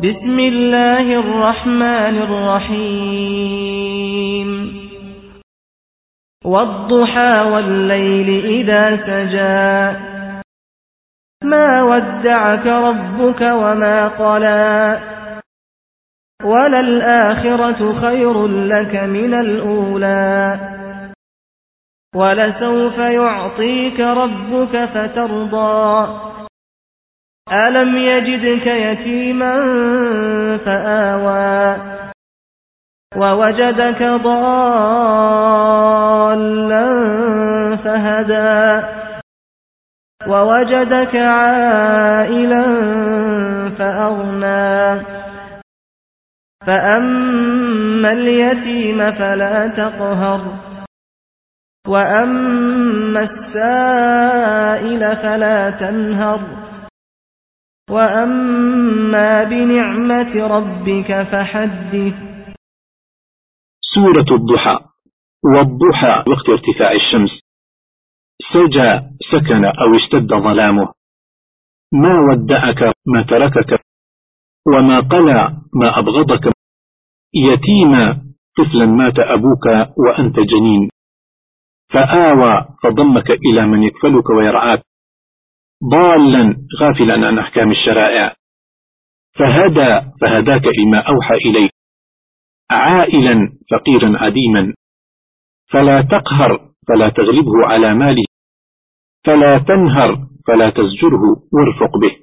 بسم الله الرحمن الرحيم والضحى والليل إذا سجى ما ودعك ربك وما قلى وللآخرة خير لك من الأولى ولسوف يعطيك ربك فترضى ألم يجدك يتيما فآوى ووجدك ضالا فهدى ووجدك عائلا فأغنى فأما اليتيم فلا تقهر وأما السائل فلا تنهر وأما بنعمة ربك فحدث. سورة الضحى. والضحى وقت ارتفاع الشمس. سجى سكن أو اشتد ظلامه. ما ودعك ما تركك وما قلى ما أبغضك. يتيما طفلا مات أبوك وأنت جنين فآوى فضمك إلى من يكفلك ويرعاك. ضالا غافلا عن أحكام الشرائع فهدى فهداك لما أوحى إليك. عائلا فقيرا عديما فلا تقهر فلا تغلبه على ماله. فلا تنهر فلا تزجره وارفق به.